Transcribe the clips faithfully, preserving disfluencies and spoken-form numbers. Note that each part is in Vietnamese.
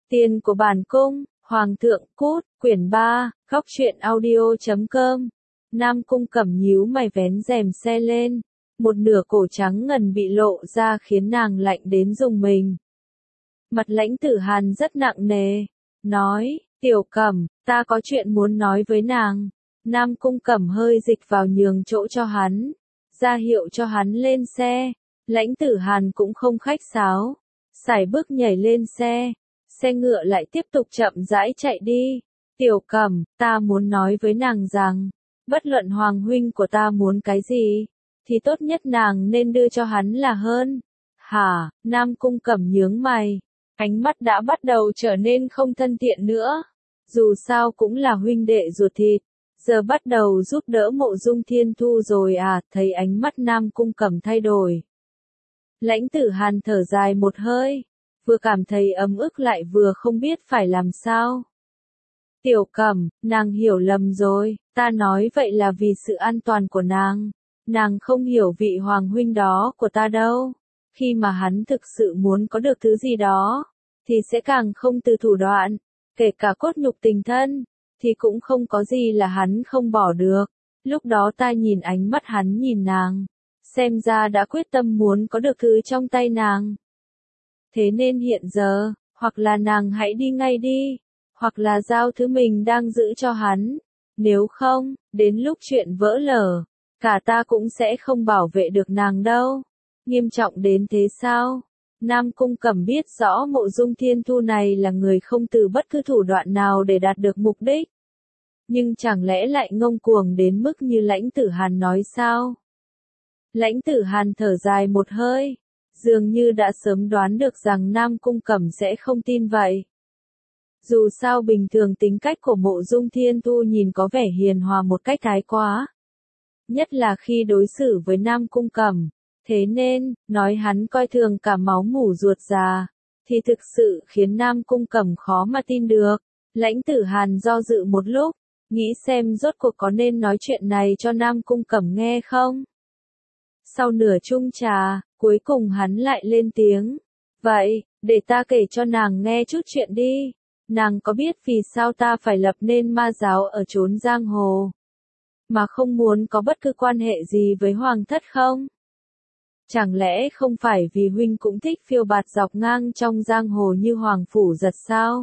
Tiền của bản cung, Hoàng thượng cút, quyển ba, góc truyện audio chấm com. Nam Cung Cẩm nhíu mày vén rèm xe lên, một nửa cổ trắng ngần bị lộ ra khiến nàng lạnh đến rùng mình. Mặt Lãnh Tử Hàn rất nặng nề, nói, Tiểu Cẩm, ta có chuyện muốn nói với nàng. Nam Cung Cẩm hơi dịch vào nhường chỗ cho hắn, ra hiệu cho hắn lên xe. Lãnh Tử Hàn cũng không khách sáo, sải bước nhảy lên xe, xe ngựa lại tiếp tục chậm rãi chạy đi. Tiểu Cẩm, ta muốn nói với nàng rằng, bất luận hoàng huynh của ta muốn cái gì, thì tốt nhất nàng nên đưa cho hắn là hơn. Hả? Nam Cung Cẩm nhướng mày, ánh mắt đã bắt đầu trở nên không thân thiện nữa. Dù sao cũng là huynh đệ ruột thịt, giờ bắt đầu giúp đỡ Mộ Dung Thiên Thu rồi à? Thấy ánh mắt Nam Cung Cẩm thay đổi, Lãnh Tử Hàn thở dài một hơi, vừa cảm thấy ấm ức lại vừa không biết phải làm sao. Tiểu Cẩm, nàng hiểu lầm rồi, ta nói vậy là vì sự an toàn của nàng. Nàng không hiểu vị hoàng huynh đó của ta đâu. Khi mà hắn thực sự muốn có được thứ gì đó, thì sẽ càng không từ thủ đoạn, kể cả cốt nhục tình thân, thì cũng không có gì là hắn không bỏ được. Lúc đó ta nhìn ánh mắt hắn nhìn nàng, xem ra đã quyết tâm muốn có được thứ trong tay nàng. Thế nên hiện giờ, hoặc là nàng hãy đi ngay đi, hoặc là giao thứ mình đang giữ cho hắn. Nếu không, đến lúc chuyện vỡ lở, cả ta cũng sẽ không bảo vệ được nàng đâu. Nghiêm trọng đến thế sao? Nam Cung Cẩm biết rõ Mộ Dung Thiên Thu này là người không từ bất cứ thủ đoạn nào để đạt được mục đích. Nhưng chẳng lẽ lại ngông cuồng đến mức như Lãnh Tử Hàn nói sao? Lãnh Tử Hàn thở dài một hơi, dường như đã sớm đoán được rằng Nam Cung Cẩm sẽ không tin vậy. Dù sao bình thường tính cách của Mộ Dung Thiên Thu nhìn có vẻ hiền hòa một cách thái quá. Nhất là khi đối xử với Nam Cung Cẩm. Thế nên, nói hắn coi thường cả máu mủ ruột già, thì thực sự khiến Nam Cung Cẩm khó mà tin được. Lãnh Tử Hàn do dự một lúc, nghĩ xem rốt cuộc có nên nói chuyện này cho Nam Cung Cẩm nghe không. Sau nửa chung trà, cuối cùng hắn lại lên tiếng. Vậy, để ta kể cho nàng nghe chút chuyện đi. Nàng có biết vì sao ta phải lập nên ma giáo ở chốn giang hồ, mà không muốn có bất cứ quan hệ gì với hoàng thất không? Chẳng lẽ không phải vì huynh cũng thích phiêu bạt dọc ngang trong giang hồ như Hoàng Phủ Giật sao?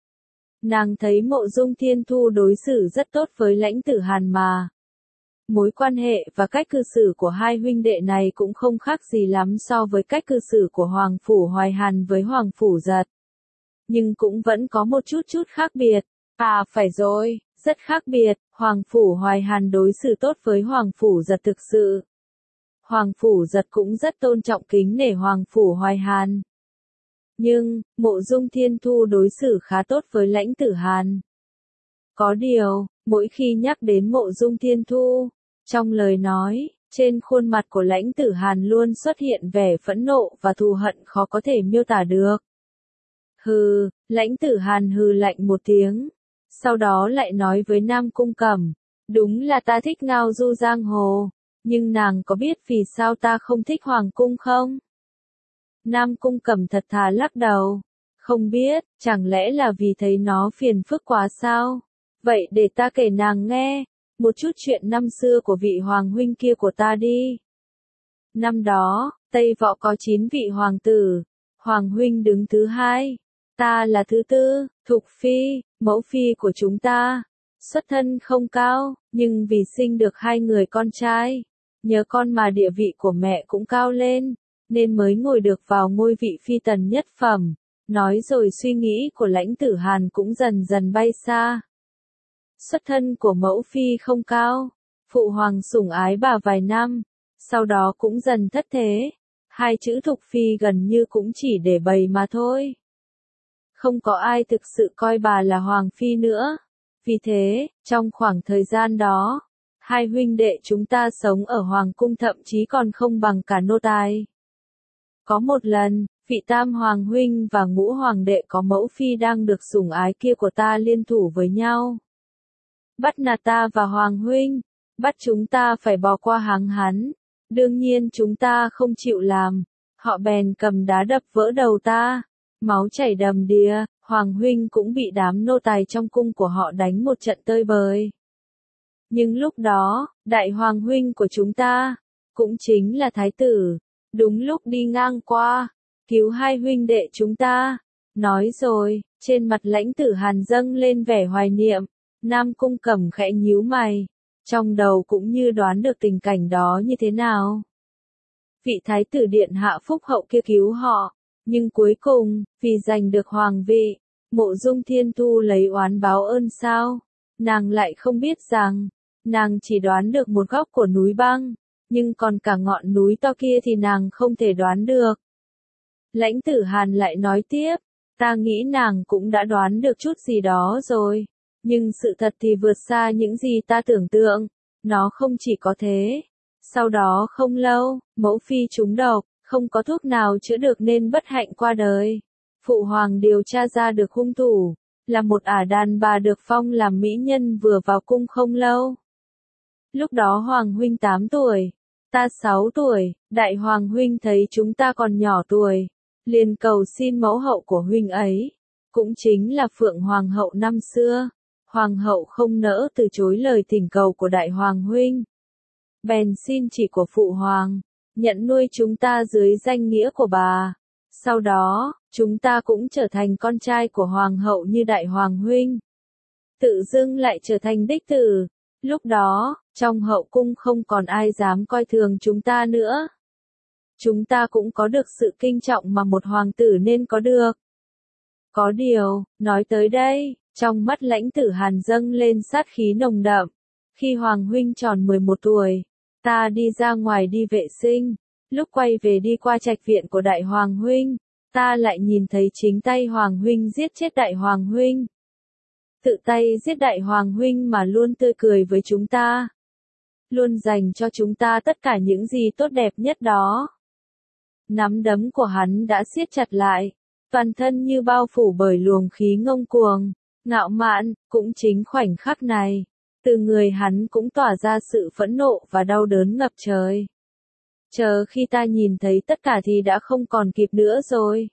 Nàng thấy Mộ Dung Thiên Thu đối xử rất tốt với Lãnh Tử Hàn mà. Mối quan hệ và cách cư xử của hai huynh đệ này cũng không khác gì lắm so với cách cư xử của Hoàng Phủ Hoài Hàn với Hoàng Phủ Giật. Nhưng cũng vẫn có một chút chút khác biệt. À phải rồi, rất khác biệt, Hoàng Phủ Hoài Hàn đối xử tốt với Hoàng Phủ Giật thực sự. Hoàng Phủ Giật cũng rất tôn trọng kính nể Hoàng Phủ Hoài Hàn. Nhưng, Mộ Dung Thiên Thu đối xử khá tốt với Lãnh Tử Hàn. Có điều, mỗi khi nhắc đến Mộ Dung Thiên Thu, trong lời nói, trên khuôn mặt của Lãnh Tử Hàn luôn xuất hiện vẻ phẫn nộ và thù hận khó có thể miêu tả được. Hừ, Lãnh Tử Hàn hừ lạnh một tiếng, sau đó lại nói với Nam Cung Cẩm, đúng là ta thích ngao du giang hồ, nhưng nàng có biết vì sao ta không thích hoàng cung không? Nam Cung Cẩm thật thà lắc đầu, không biết, chẳng lẽ là vì thấy nó phiền phức quá sao? Vậy để ta kể nàng nghe, một chút chuyện năm xưa của vị hoàng huynh kia của ta đi. Năm đó, Tây Võ có chín vị hoàng tử, hoàng huynh đứng thứ hai, ta là thứ tư, Thục Phi, mẫu phi của chúng ta. Xuất thân không cao, nhưng vì sinh được hai người con trai, nhớ con mà địa vị của mẹ cũng cao lên, nên mới ngồi được vào ngôi vị phi tần nhất phẩm. Nói rồi suy nghĩ của Lãnh Tử Hàn cũng dần dần bay xa. Xuất thân của mẫu phi không cao, phụ hoàng sủng ái bà vài năm, sau đó cũng dần thất thế. Hai chữ Thục Phi gần như cũng chỉ để bày mà thôi. Không có ai thực sự coi bà là hoàng phi nữa. Vì thế, trong khoảng thời gian đó, hai huynh đệ chúng ta sống ở hoàng cung thậm chí còn không bằng cả nô tài. Có một lần, vị tam hoàng huynh và ngũ hoàng đệ có mẫu phi đang được sủng ái kia của ta liên thủ với nhau. Bắt nạt ta và hoàng huynh, bắt chúng ta phải bỏ qua háng hắn. Đương nhiên chúng ta không chịu làm, họ bèn cầm đá đập vỡ đầu ta, máu chảy đầm đìa, Hoàng huynh cũng bị đám nô tài trong cung của họ đánh một trận tơi bời. Nhưng lúc đó, đại hoàng huynh của chúng ta, cũng chính là thái tử, đúng lúc đi ngang qua, cứu hai huynh đệ chúng ta. Nói rồi, trên mặt Lãnh Tử Hàn dâng lên vẻ hoài niệm, Nam Cung Cẩm khẽ nhíu mày, trong đầu cũng như đoán được tình cảnh đó như thế nào. Vị thái tử điện hạ phúc hậu kia cứu họ, nhưng cuối cùng, vì giành được hoàng vị, Mộ Dung Thiên Thu lấy oán báo ơn sao? Nàng lại không biết rằng, nàng chỉ đoán được một góc của núi băng, nhưng còn cả ngọn núi to kia thì nàng không thể đoán được. Lãnh Tử Hàn lại nói tiếp, ta nghĩ nàng cũng đã đoán được chút gì đó rồi, nhưng sự thật thì vượt xa những gì ta tưởng tượng, nó không chỉ có thế. Sau đó không lâu, mẫu phi trúng độc, không có thuốc nào chữa được nên bất hạnh qua đời. Phụ hoàng điều tra ra được hung thủ, là một ả đàn bà được phong làm mỹ nhân vừa vào cung không lâu. Lúc đó hoàng huynh tám tuổi, ta sáu tuổi, đại hoàng huynh thấy chúng ta còn nhỏ tuổi, liền cầu xin mẫu hậu của huynh ấy, cũng chính là Phượng Hoàng hậu năm xưa. Hoàng hậu không nỡ từ chối lời thỉnh cầu của đại hoàng huynh. Bèn xin chỉ của phụ hoàng, nhận nuôi chúng ta dưới danh nghĩa của bà. Sau đó, chúng ta cũng trở thành con trai của hoàng hậu như đại hoàng huynh. Tự dưng lại trở thành đích tử. Lúc đó, trong hậu cung không còn ai dám coi thường chúng ta nữa. Chúng ta cũng có được sự kinh trọng mà một hoàng tử nên có được. Có điều, nói tới đây, trong mắt Lãnh Tử Hàn dâng lên sát khí nồng đậm. Khi hoàng huynh tròn mười một tuổi, ta đi ra ngoài đi vệ sinh, lúc quay về đi qua trạch viện của đại hoàng huynh, ta lại nhìn thấy chính tay hoàng huynh giết chết đại hoàng huynh. Tự tay giết đại hoàng huynh mà luôn tươi cười với chúng ta. Luôn dành cho chúng ta tất cả những gì tốt đẹp nhất đó. Nắm đấm của hắn đã siết chặt lại, toàn thân như bao phủ bởi luồng khí ngông cuồng, ngạo mạn. Cũng chính khoảnh khắc này, từ người hắn cũng tỏa ra sự phẫn nộ và đau đớn ngập trời. Chờ khi ta nhìn thấy tất cả thì đã không còn kịp nữa rồi.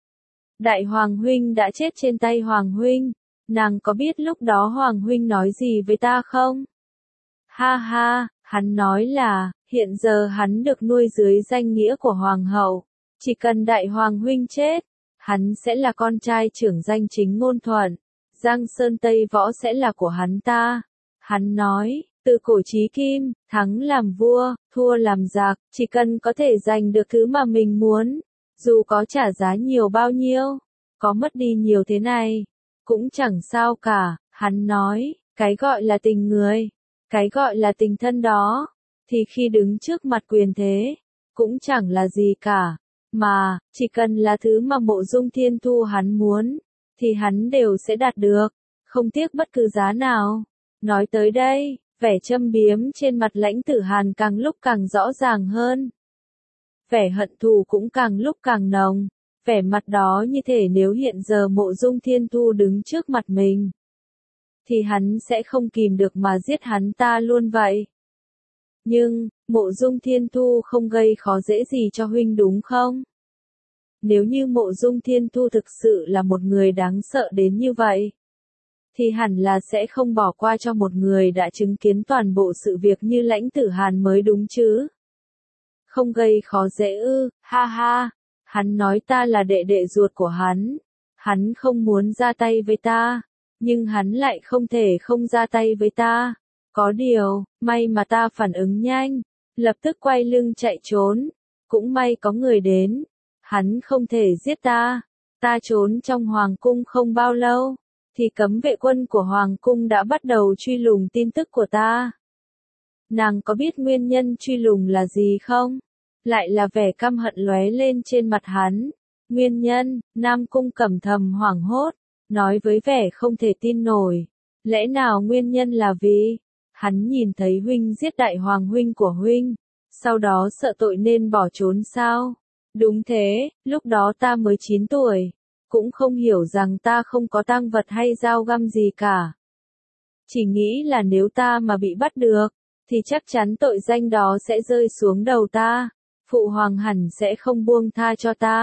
Đại hoàng huynh đã chết trên tay hoàng huynh, nàng có biết lúc đó hoàng huynh nói gì với ta không? Ha ha, hắn nói là, hiện giờ hắn được nuôi dưới danh nghĩa của hoàng hậu, chỉ cần đại hoàng huynh chết, hắn sẽ là con trai trưởng danh chính ngôn thuận, Giang Sơn Tây Võ sẽ là của hắn ta. Hắn nói, từ cổ chí kim, thắng làm vua, thua làm giặc, chỉ cần có thể giành được thứ mà mình muốn, dù có trả giá nhiều bao nhiêu, có mất đi nhiều thế này, cũng chẳng sao cả. Hắn nói, cái gọi là tình người, cái gọi là tình thân đó, thì khi đứng trước mặt quyền thế, cũng chẳng là gì cả, mà, chỉ cần là thứ mà Mộ Dung Thiên Thu hắn muốn, thì hắn đều sẽ đạt được, không tiếc bất cứ giá nào. Nói tới đây, vẻ châm biếm trên mặt Lãnh Tử Hàn càng lúc càng rõ ràng hơn. Vẻ hận thù cũng càng lúc càng nồng, vẻ mặt đó như thể nếu hiện giờ Mộ Dung Thiên Thu đứng trước mặt mình, thì hắn sẽ không kìm được mà giết hắn ta luôn vậy. Nhưng, Mộ Dung Thiên Thu không gây khó dễ gì cho huynh đúng không? Nếu như Mộ Dung Thiên Thu thực sự là một người đáng sợ đến như vậy, thì hẳn là sẽ không bỏ qua cho một người đã chứng kiến toàn bộ sự việc như Lãnh Tử Hàn mới đúng chứ. Không gây khó dễ ư, ha ha, hắn nói ta là đệ đệ ruột của hắn, hắn không muốn ra tay với ta, nhưng hắn lại không thể không ra tay với ta. Có điều, may mà ta phản ứng nhanh, lập tức quay lưng chạy trốn, cũng may có người đến, hắn không thể giết ta. Ta trốn trong hoàng cung không bao lâu, thì cấm vệ quân của hoàng cung đã bắt đầu truy lùng tin tức của ta. Nàng có biết nguyên nhân truy lùng là gì không? Lại là vẻ căm hận lóe lên trên mặt hắn. Nguyên nhân, Nam Cung Cẩm thầm hoảng hốt, nói với vẻ không thể tin nổi. Lẽ nào nguyên nhân là vì hắn nhìn thấy huynh giết đại hoàng huynh của huynh, sau đó sợ tội nên bỏ trốn sao? Đúng thế, lúc đó ta mới chín tuổi, cũng không hiểu rằng ta không có tang vật hay dao găm gì cả. Chỉ nghĩ là nếu ta mà bị bắt được, thì chắc chắn tội danh đó sẽ rơi xuống đầu ta, phụ hoàng hẳn sẽ không buông tha cho ta.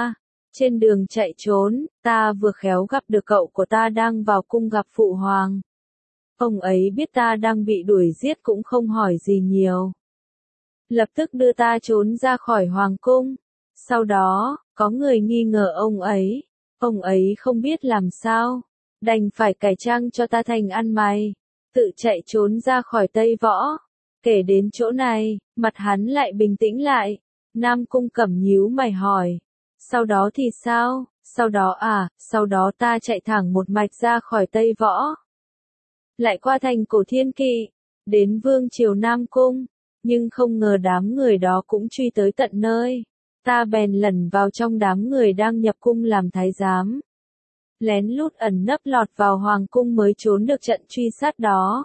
Trên đường chạy trốn, ta vừa khéo gặp được cậu của ta đang vào cung gặp phụ hoàng. Ông ấy biết ta đang bị đuổi giết cũng không hỏi gì nhiều. Lập tức đưa ta trốn ra khỏi hoàng cung. Sau đó, có người nghi ngờ ông ấy. Ông ấy không biết làm sao. Đành phải cải trang cho ta thành ăn mày. Tự chạy trốn ra khỏi Tây Võ. Kể đến chỗ này, mặt hắn lại bình tĩnh lại. Nam Cung Cẩm nhíu mày hỏi. Sau đó thì sao? Sau đó à, sau đó ta chạy thẳng một mạch ra khỏi Tây Võ. Lại qua thành Cổ Thiên Kỵ. Đến Vương Triều Nam Cung. Nhưng không ngờ đám người đó cũng truy tới tận nơi. Ta bèn lẩn vào trong đám người đang nhập cung làm thái giám. Lén lút ẩn nấp lọt vào hoàng cung mới trốn được trận truy sát đó.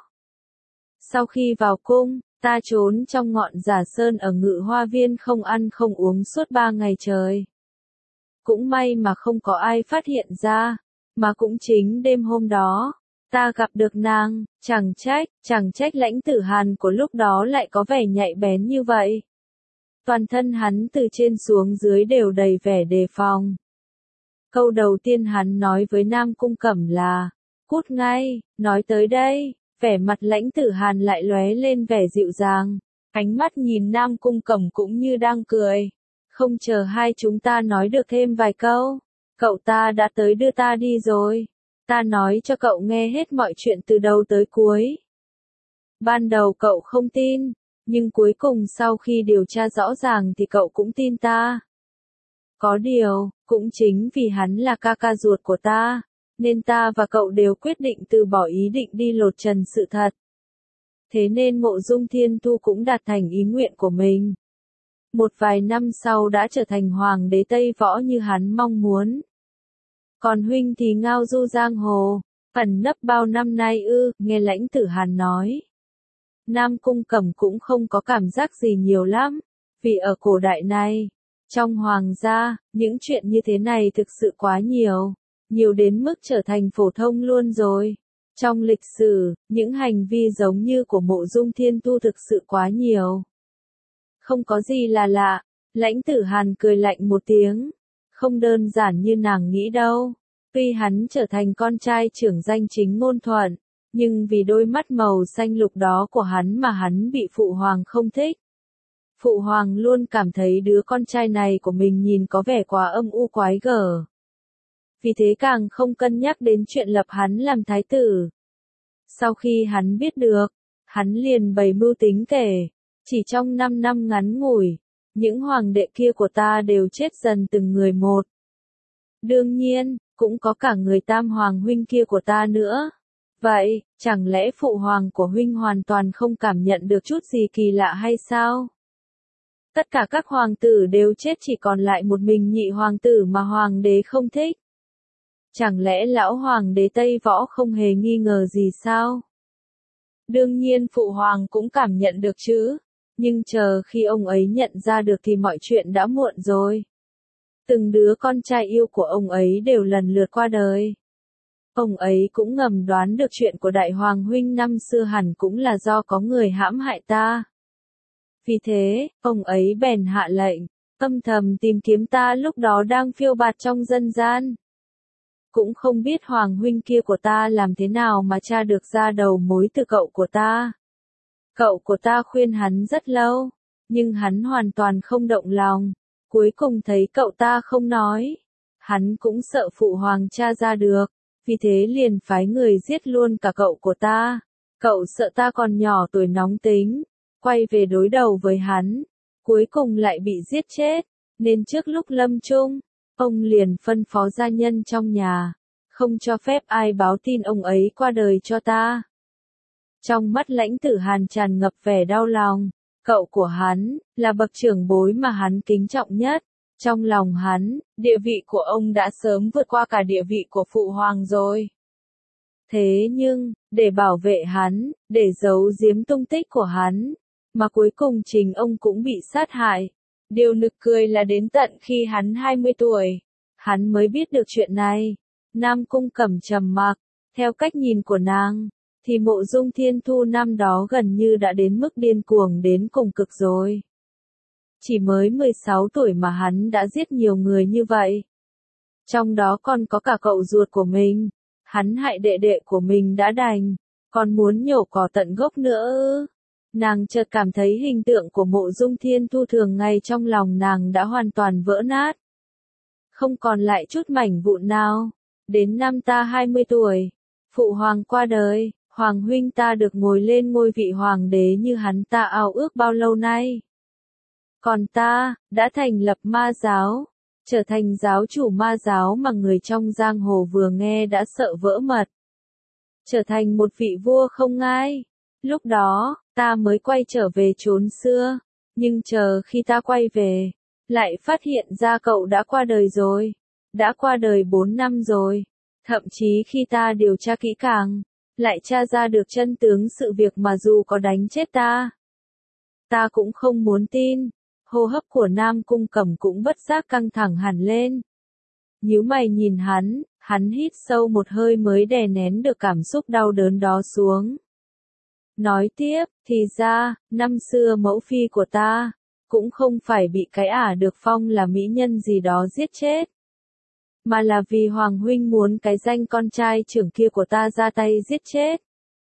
Sau khi vào cung, ta trốn trong ngọn giả sơn ở Ngự Hoa Viên không ăn không uống suốt ba ngày trời. Cũng may mà không có ai phát hiện ra, mà cũng chính đêm hôm đó, ta gặp được nàng, chẳng trách, chẳng trách Lãnh Tử Hàn của lúc đó lại có vẻ nhạy bén như vậy. Toàn thân hắn từ trên xuống dưới đều đầy vẻ đề phòng. Câu đầu tiên hắn nói với Nam Cung Cẩm là, cút ngay, nói tới đây, vẻ mặt Lãnh Tử Hàn lại lóe lên vẻ dịu dàng, ánh mắt nhìn Nam Cung Cẩm cũng như đang cười. Không chờ hai chúng ta nói được thêm vài câu, cậu ta đã tới đưa ta đi rồi. Ta nói cho cậu nghe hết mọi chuyện từ đầu tới cuối. Ban đầu cậu không tin, nhưng cuối cùng sau khi điều tra rõ ràng thì cậu cũng tin ta. Có điều, cũng chính vì hắn là ca ca ruột của ta, nên ta và cậu đều quyết định từ bỏ ý định đi lột trần sự thật. Thế nên Mộ Dung Thiên Thu cũng đạt thành ý nguyện của mình. Một vài năm sau đã trở thành hoàng đế Tây Võ như hắn mong muốn. Còn huynh thì ngao du giang hồ, ẩn nấp bao năm nay ư, nghe Lãnh Tử Hàn nói. Nam Cung Cẩm cũng không có cảm giác gì nhiều lắm, vì ở cổ đại này, trong hoàng gia, những chuyện như thế này thực sự quá nhiều, nhiều đến mức trở thành phổ thông luôn rồi. Trong lịch sử, những hành vi giống như của Mộ Dung Thiên Thu thực sự quá nhiều. Không có gì là lạ, Lãnh Tử Hàn cười lạnh một tiếng. Không đơn giản như nàng nghĩ đâu. Tuy hắn trở thành con trai trưởng danh chính ngôn thuận, nhưng vì đôi mắt màu xanh lục đó của hắn mà hắn bị phụ hoàng không thích. Phụ hoàng luôn cảm thấy đứa con trai này của mình nhìn có vẻ quá âm u quái gở. Vì thế càng không cân nhắc đến chuyện lập hắn làm thái tử. Sau khi hắn biết được, hắn liền bày mưu tính kể, chỉ trong năm năm ngắn ngủi, những hoàng đệ kia của ta đều chết dần từng người một. Đương nhiên, cũng có cả người tam hoàng huynh kia của ta nữa. Vậy, chẳng lẽ phụ hoàng của huynh hoàn toàn không cảm nhận được chút gì kỳ lạ hay sao? Tất cả các hoàng tử đều chết chỉ còn lại một mình nhị hoàng tử mà hoàng đế không thích. Chẳng lẽ lão hoàng đế Tây Võ không hề nghi ngờ gì sao? Đương nhiên phụ hoàng cũng cảm nhận được chứ. Nhưng chờ khi ông ấy nhận ra được thì mọi chuyện đã muộn rồi. Từng đứa con trai yêu của ông ấy đều lần lượt qua đời. Ông ấy cũng ngầm đoán được chuyện của đại hoàng huynh năm xưa hẳn cũng là do có người hãm hại ta. Vì thế, ông ấy bèn hạ lệnh, âm thầm tìm kiếm ta lúc đó đang phiêu bạt trong dân gian. Cũng không biết hoàng huynh kia của ta làm thế nào mà tra được ra đầu mối từ cậu của ta. Cậu của ta khuyên hắn rất lâu, nhưng hắn hoàn toàn không động lòng. Cuối cùng thấy cậu ta không nói. Hắn cũng sợ phụ hoàng tra ra được, vì thế liền phái người giết luôn cả cậu của ta. Cậu sợ ta còn nhỏ tuổi nóng tính, quay về đối đầu với hắn, cuối cùng lại bị giết chết, nên trước lúc lâm chung, ông liền phân phó gia nhân trong nhà, không cho phép ai báo tin ông ấy qua đời cho ta. Trong mắt Lãnh Tử Hàn tràn ngập vẻ đau lòng, cậu của hắn, là bậc trưởng bối mà hắn kính trọng nhất. Trong lòng hắn, địa vị của ông đã sớm vượt qua cả địa vị của phụ hoàng rồi. Thế nhưng, để bảo vệ hắn, để giấu giếm tung tích của hắn, mà cuối cùng chính ông cũng bị sát hại. Điều nực cười là đến tận khi hắn hai mươi tuổi, hắn mới biết được chuyện này. Nam Cung Cẩm trầm mặc, theo cách nhìn của nàng, thì Mộ Dung Thiên Thu năm đó gần như đã đến mức điên cuồng đến cùng cực rồi. Chỉ mới mười sáu tuổi mà hắn đã giết nhiều người như vậy. Trong đó còn có cả cậu ruột của mình. Hắn hại đệ đệ của mình đã đành, còn muốn nhổ cỏ tận gốc nữa ư? Nàng chợt cảm thấy hình tượng của Mộ Dung Thiên Thu thường ngày trong lòng nàng đã hoàn toàn vỡ nát. Không còn lại chút mảnh vụn nào. Đến năm ta hai mươi tuổi, phụ hoàng qua đời, hoàng huynh ta được ngồi lên ngôi vị hoàng đế như hắn ta ao ước bao lâu nay. Còn ta, đã thành lập ma giáo, trở thành giáo chủ ma giáo mà người trong giang hồ vừa nghe đã sợ vỡ mật. Trở thành một vị vua không ngai. Lúc đó, ta mới quay trở về chốn xưa, nhưng chờ khi ta quay về, lại phát hiện ra cậu đã qua đời rồi. Đã qua đời bốn năm rồi. Thậm chí khi ta điều tra kỹ càng, lại tra ra được chân tướng sự việc mà dù có đánh chết ta, ta cũng không muốn tin. Hô hấp của Nam Cung Cẩm cũng bất giác căng thẳng hẳn lên. Nhíu mày nhìn hắn, hắn hít sâu một hơi mới đè nén được cảm xúc đau đớn đó xuống. Nói tiếp, thì ra, năm xưa mẫu phi của ta, cũng không phải bị cái ả được phong là mỹ nhân gì đó giết chết. Mà là vì Hoàng huynh muốn cái danh con trai trưởng kia của ta ra tay giết chết.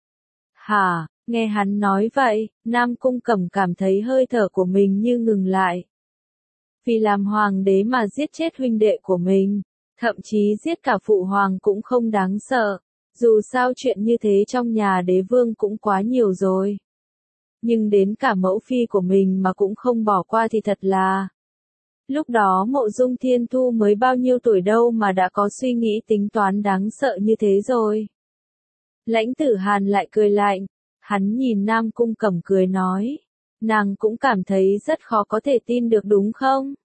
Hả, nghe hắn nói vậy, Nam Cung Cẩm cảm thấy hơi thở của mình như ngừng lại. Vì làm hoàng đế mà giết chết huynh đệ của mình, thậm chí giết cả phụ hoàng cũng không đáng sợ. Dù sao chuyện như thế trong nhà đế vương cũng quá nhiều rồi. Nhưng đến cả mẫu phi của mình mà cũng không bỏ qua thì thật là... Lúc đó Mộ Dung Thiên Thu mới bao nhiêu tuổi đâu mà đã có suy nghĩ tính toán đáng sợ như thế rồi. Lãnh Tử Hàn lại cười lạnh, hắn nhìn Nam Cung Cẩm cười nói, nàng cũng cảm thấy rất khó có thể tin được đúng không?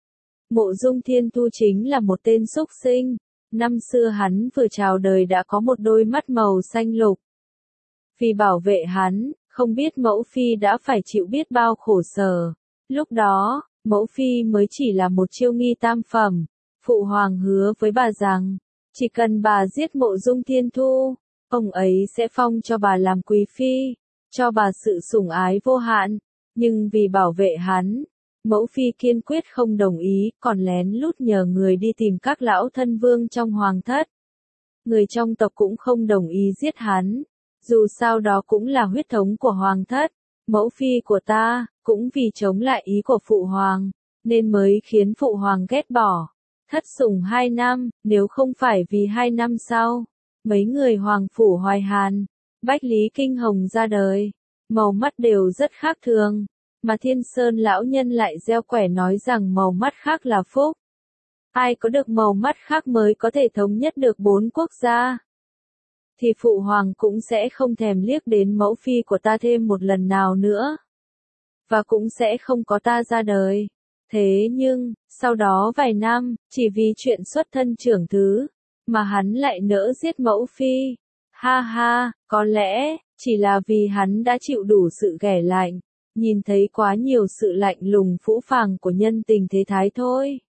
Mộ Dung Thiên Thu chính là một tên súc sinh, năm xưa hắn vừa chào đời đã có một đôi mắt màu xanh lục. Vì bảo vệ hắn, không biết mẫu phi đã phải chịu biết bao khổ sở. Lúc đó, mẫu phi mới chỉ là một chiêu nghi tam phẩm, phụ hoàng hứa với bà rằng, chỉ cần bà giết Mộ Dung Thiên Thu, ông ấy sẽ phong cho bà làm quý phi, cho bà sự sủng ái vô hạn. Nhưng vì bảo vệ hắn, mẫu phi kiên quyết không đồng ý, còn lén lút nhờ người đi tìm các lão thân vương trong hoàng thất. Người trong tộc cũng không đồng ý giết hắn, dù sao đó cũng là huyết thống của hoàng thất. Mẫu phi của ta, cũng vì chống lại ý của phụ hoàng, nên mới khiến phụ hoàng ghét bỏ. Thất sủng hai năm, nếu không phải vì hai năm sau, mấy người hoàng phủ Hoài Hàn, Bách Lý Kinh Hồng ra đời, màu mắt đều rất khác thường, mà Thiên Sơn lão nhân lại gieo quẻ nói rằng màu mắt khác là phúc. Ai có được màu mắt khác mới có thể thống nhất được bốn quốc gia. Thì phụ hoàng cũng sẽ không thèm liếc đến mẫu phi của ta thêm một lần nào nữa. Và cũng sẽ không có ta ra đời. Thế nhưng, sau đó vài năm, chỉ vì chuyện xuất thân trưởng thứ, mà hắn lại nỡ giết mẫu phi. Ha ha, có lẽ, chỉ là vì hắn đã chịu đủ sự ghẻ lạnh, nhìn thấy quá nhiều sự lạnh lùng phũ phàng của nhân tình thế thái thôi.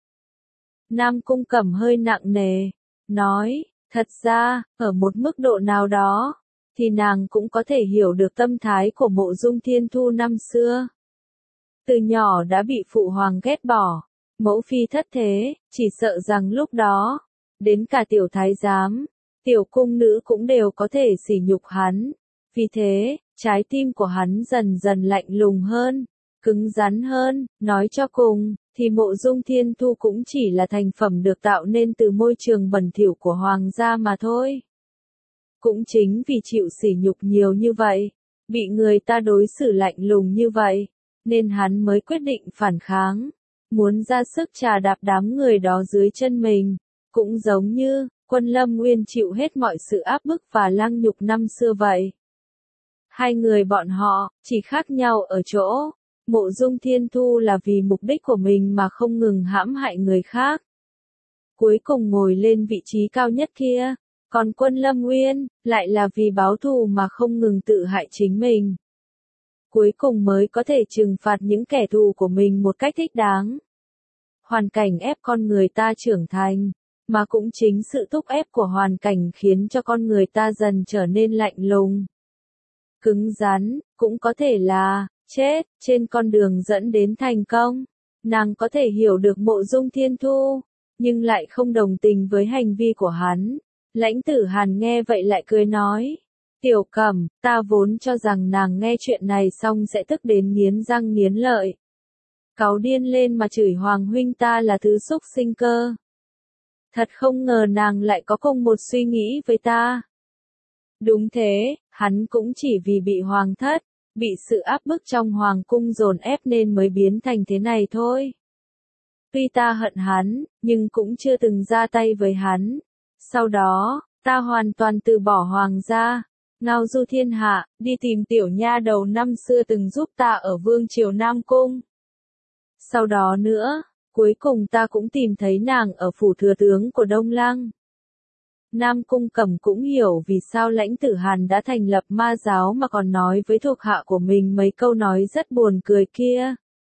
Nam Cung Cẩm hơi nặng nề, nói, thật ra, ở một mức độ nào đó, thì nàng cũng có thể hiểu được tâm thái của Mộ Dung Thiên Thu năm xưa. Từ nhỏ đã bị phụ hoàng ghét bỏ, mẫu phi thất thế, chỉ sợ rằng lúc đó, đến cả tiểu thái giám, tiểu cung nữ cũng đều có thể sỉ nhục hắn. Vì thế, trái tim của hắn dần dần lạnh lùng hơn, cứng rắn hơn, nói cho cùng, thì Mộ Dung Thiên Thu cũng chỉ là thành phẩm được tạo nên từ môi trường bẩn thỉu của hoàng gia mà thôi. Cũng chính vì chịu sỉ nhục nhiều như vậy, bị người ta đối xử lạnh lùng như vậy, nên hắn mới quyết định phản kháng, muốn ra sức trà đạp đám người đó dưới chân mình, cũng giống như Quân Lâm Nguyên chịu hết mọi sự áp bức và lăng nhục năm xưa vậy. Hai người bọn họ, chỉ khác nhau ở chỗ, Mộ Dung Thiên Thu là vì mục đích của mình mà không ngừng hãm hại người khác. Cuối cùng ngồi lên vị trí cao nhất kia, còn Quân Lâm Nguyên, lại là vì báo thù mà không ngừng tự hại chính mình. Cuối cùng mới có thể trừng phạt những kẻ thù của mình một cách thích đáng. Hoàn cảnh ép con người ta trưởng thành, mà cũng chính sự thúc ép của hoàn cảnh khiến cho con người ta dần trở nên lạnh lùng, cứng rắn, cũng có thể là chết trên con đường dẫn đến thành công. Nàng có thể hiểu được Mộ Dung Thiên Thu, nhưng lại không đồng tình với hành vi của hắn. Lãnh Tử Hàn nghe vậy lại cười nói, Tiểu Cẩm, ta vốn cho rằng nàng nghe chuyện này xong sẽ tức đến nghiến răng nghiến lợi. Cáu điên lên mà chửi Hoàng huynh ta là thứ xúc sinh cơ. Thật không ngờ nàng lại có cùng một suy nghĩ với ta. Đúng thế, hắn cũng chỉ vì bị hoàng thất, bị sự áp bức trong hoàng cung dồn ép nên mới biến thành thế này thôi. Tuy ta hận hắn, nhưng cũng chưa từng ra tay với hắn. Sau đó, ta hoàn toàn từ bỏ hoàng gia, ngao du thiên hạ, đi tìm tiểu nha đầu năm xưa từng giúp ta ở vương triều Nam Cung. Sau đó nữa, cuối cùng ta cũng tìm thấy nàng ở phủ thừa tướng của Đông Lăng. Nam Cung Cẩm cũng hiểu vì sao Lãnh Tử Hàn đã thành lập ma giáo mà còn nói với thuộc hạ của mình mấy câu nói rất buồn cười kia.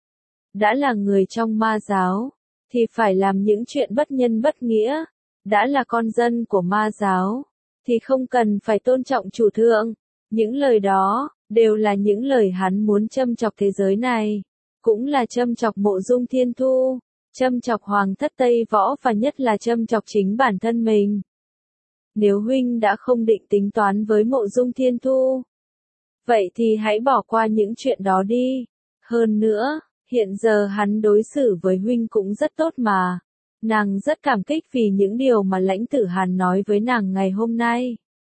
Đã là người trong ma giáo, thì phải làm những chuyện bất nhân bất nghĩa. Đã là con dân của ma giáo, thì không cần phải tôn trọng chủ thượng. Những lời đó, đều là những lời hắn muốn châm chọc thế giới này. Cũng là châm chọc Mộ Dung Thiên Thu, châm chọc Hoàng thất Tây Võ và nhất là châm chọc chính bản thân mình. Nếu huynh đã không định tính toán với Mộ Dung Thiên Thu, vậy thì hãy bỏ qua những chuyện đó đi. Hơn nữa, hiện giờ hắn đối xử với huynh cũng rất tốt mà. Nàng rất cảm kích vì những điều mà Lãnh Tử Hàn nói với nàng ngày hôm nay.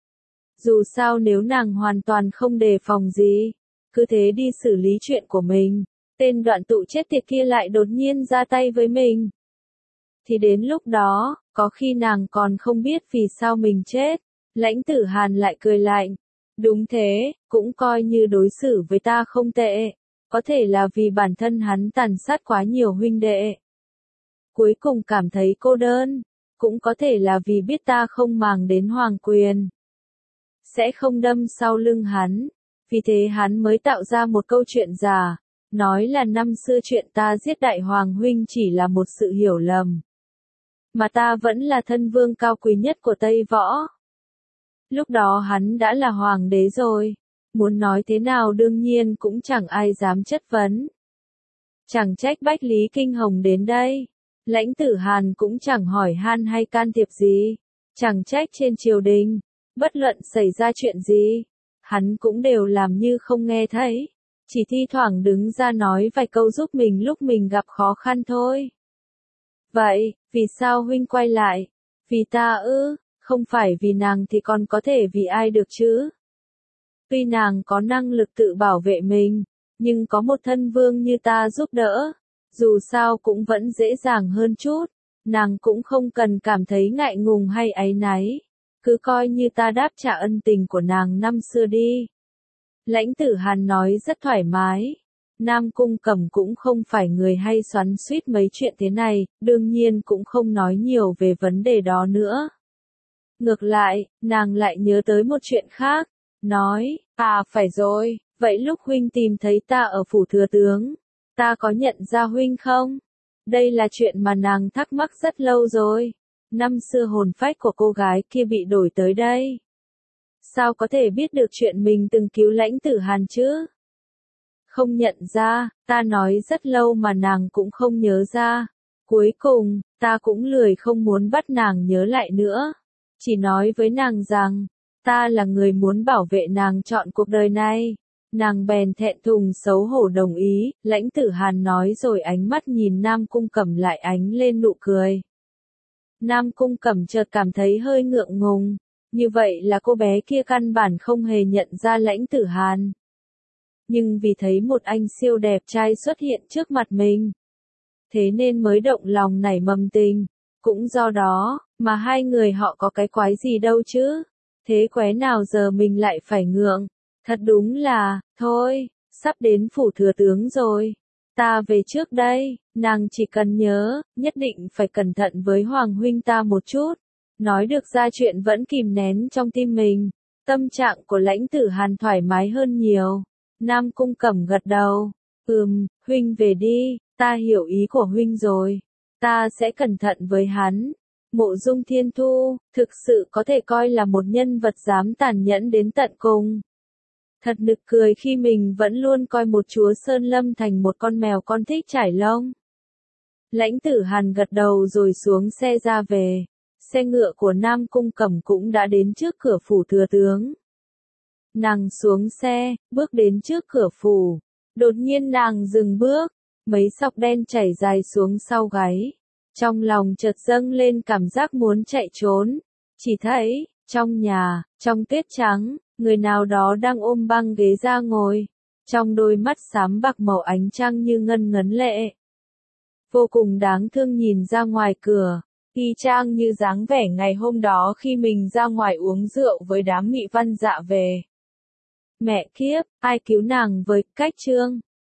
Dù sao nếu nàng hoàn toàn không đề phòng gì, cứ thế đi xử lý chuyện của mình, tên đoạn tụ chết tiệt kia lại đột nhiên ra tay với mình. Thì đến lúc đó, có khi nàng còn không biết vì sao mình chết. Lãnh Tử Hàn lại cười lạnh. Đúng thế, cũng coi như đối xử với ta không tệ. Có thể là vì bản thân hắn tàn sát quá nhiều huynh đệ. Cuối cùng cảm thấy cô đơn. Cũng có thể là vì biết ta không màng đến hoàng quyền. Sẽ không đâm sau lưng hắn. Vì thế hắn mới tạo ra một câu chuyện giả. Nói là năm xưa chuyện ta giết đại hoàng huynh chỉ là một sự hiểu lầm. Mà ta vẫn là thân vương cao quý nhất của Tây Võ. Lúc đó hắn đã là hoàng đế rồi. Muốn nói thế nào đương nhiên cũng chẳng ai dám chất vấn. Chẳng trách Bách Lý Kinh Hồng đến đây. Lãnh Tử Hàn cũng chẳng hỏi han hay can thiệp gì. Chẳng trách trên triều đình, bất luận xảy ra chuyện gì, hắn cũng đều làm như không nghe thấy. Chỉ thi thoảng đứng ra nói vài câu giúp mình lúc mình gặp khó khăn thôi. Vậy, vì sao huynh quay lại? Vì ta ư, không phải vì nàng thì còn có thể vì ai được chứ? Tuy nàng có năng lực tự bảo vệ mình, nhưng có một thân vương như ta giúp đỡ, dù sao cũng vẫn dễ dàng hơn chút, nàng cũng không cần cảm thấy ngại ngùng hay áy náy, cứ coi như ta đáp trả ân tình của nàng năm xưa đi. Lãnh Tử Hàn nói rất thoải mái. Nam Cung Cẩm cũng không phải người hay xoắn xuýt mấy chuyện thế này, đương nhiên cũng không nói nhiều về vấn đề đó nữa. Ngược lại, nàng lại nhớ tới một chuyện khác, nói, à phải rồi, vậy lúc huynh tìm thấy ta ở phủ thừa tướng, ta có nhận ra huynh không? Đây là chuyện mà nàng thắc mắc rất lâu rồi. Năm xưa hồn phách của cô gái kia bị đổi tới đây. Sao có thể biết được chuyện mình từng cứu Lãnh Tử Hàn chứ? Không nhận ra, ta nói rất lâu mà nàng cũng không nhớ ra. Cuối cùng, ta cũng lười không muốn bắt nàng nhớ lại nữa. Chỉ nói với nàng rằng, ta là người muốn bảo vệ nàng trọn cuộc đời này. Nàng bèn thẹn thùng xấu hổ đồng ý, Lãnh Tử Hàn nói rồi ánh mắt nhìn Nam Cung Cẩm lại ánh lên nụ cười. Nam Cung Cẩm chợt cảm thấy hơi ngượng ngùng. Như vậy là cô bé kia căn bản không hề nhận ra Lãnh Tử Hàn. Nhưng vì thấy một anh siêu đẹp trai xuất hiện trước mặt mình, thế nên mới động lòng nảy mầm tình. Cũng do đó, mà hai người họ có cái quái gì đâu chứ. Thế quái nào giờ mình lại phải ngượng. Thật đúng là, thôi, sắp đến phủ thừa tướng rồi. Ta về trước đây, nàng chỉ cần nhớ, nhất định phải cẩn thận với Hoàng huynh ta một chút. Nói được ra chuyện vẫn kìm nén trong tim mình. Tâm trạng của Lãnh Tử Hàn thoải mái hơn nhiều. Nam Cung Cẩm gật đầu. Ừm, huynh về đi, ta hiểu ý của huynh rồi. Ta sẽ cẩn thận với hắn. Mộ Dung Thiên Thu, thực sự có thể coi là một nhân vật dám tàn nhẫn đến tận cùng. Thật nực cười khi mình vẫn luôn coi một chúa Sơn Lâm thành một con mèo con thích trải lông. Lãnh Tử Hàn gật đầu rồi xuống xe ra về. Xe ngựa của Nam Cung Cẩm cũng đã đến trước cửa phủ thừa tướng. Nàng xuống xe, bước đến trước cửa phủ. Đột nhiên nàng dừng bước, mấy sọc đen chảy dài xuống sau gáy. Trong lòng chợt dâng lên cảm giác muốn chạy trốn. Chỉ thấy, trong nhà, trong tuyết trắng, người nào đó đang ôm băng ghế ra ngồi. Trong đôi mắt xám bạc màu ánh trăng như ngân ngấn lệ. Vô cùng đáng thương nhìn ra ngoài cửa. Y chang như dáng vẻ ngày hôm đó khi mình ra ngoài uống rượu với đám Mị Văn Dạ về. Mẹ kiếp, ai cứu nàng với cách chương.